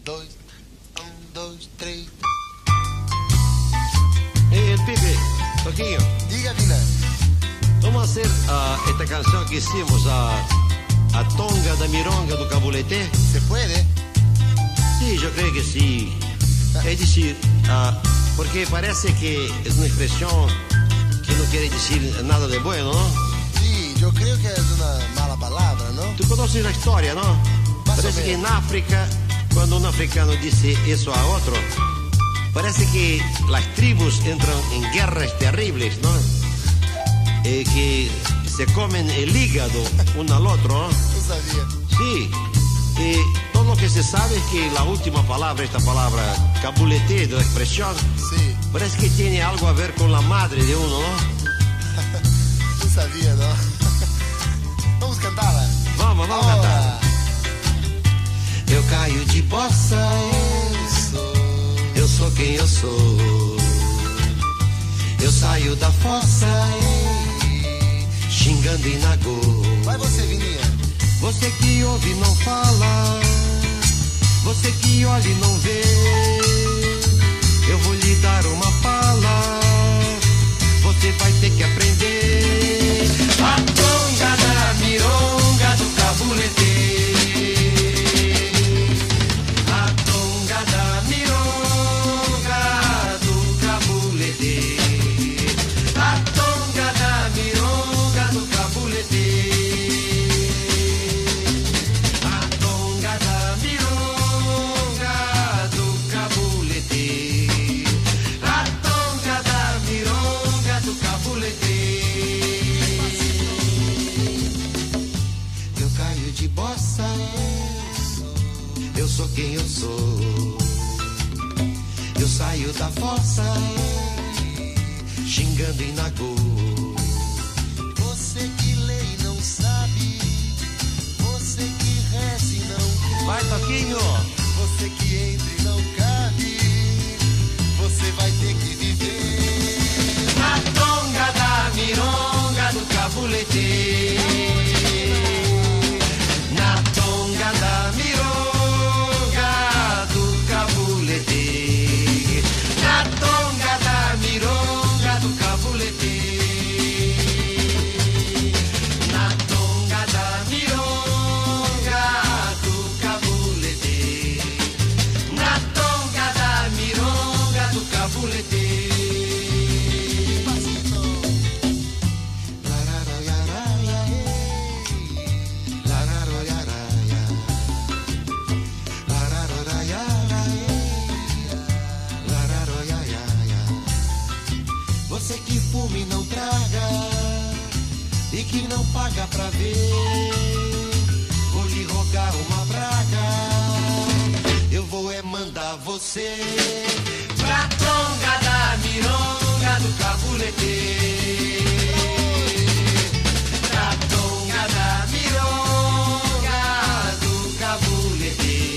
dois, dois, três. Pipe, Toquinho. Diga, Vina. Vamos hacer esta canción que hicimos, a Tonga da Mironga do Cabulete. ¿Se puede? Sí, yo creo que sí. Es decir, porque parece que es una expresión que no quiere decir nada de bueno, ¿no? Sí, yo creo que es una mala palabra, ¿no? Tú conoces la historia, ¿no? Parece que en África, cuando un africano dice eso a otro, parece que las tribus entran en guerras terribles, ¿no? Que se comen el hígado uno al otro, ¿no? No sabía. Sí. Todo lo que se sabe es que la última palabra, esta palabra cabulete de la expresión, sí, parece que tiene algo a ver con la madre de uno, ¿no? No sabía, ¿no? Vamos a cantarla. Vamos cantar. Eu caio de bossa, eu sou quem eu sou. Eu saio da fossa, xingando em nagô. Vai você, Vininha. Você que ouve e não fala, você que olha e não vê. Eu vou lhe dar uma pala, você vai ter que aprender. A tonga da mironga do cabulete. Sou quem eu sou. Eu saio da fossa, xingando em nagô. Você que lê e não sabe, você que reza e não crê. Vai, Toquinho. Você que entra e não cabe, você vai ter que viver. Na tonga da mironga do cabulete. Na tonga da mironga. Na tonga da mironga do cabulete. Na tonga da mironga do cabulete. Na tonga da mironga do cabulete. Você que fuma e não traga, e que não paga pra ver, vou lhe rogar uma praga. Eu vou mandar você pra tonga da mironga do cabulete. Pra tonga da mironga do cabulete.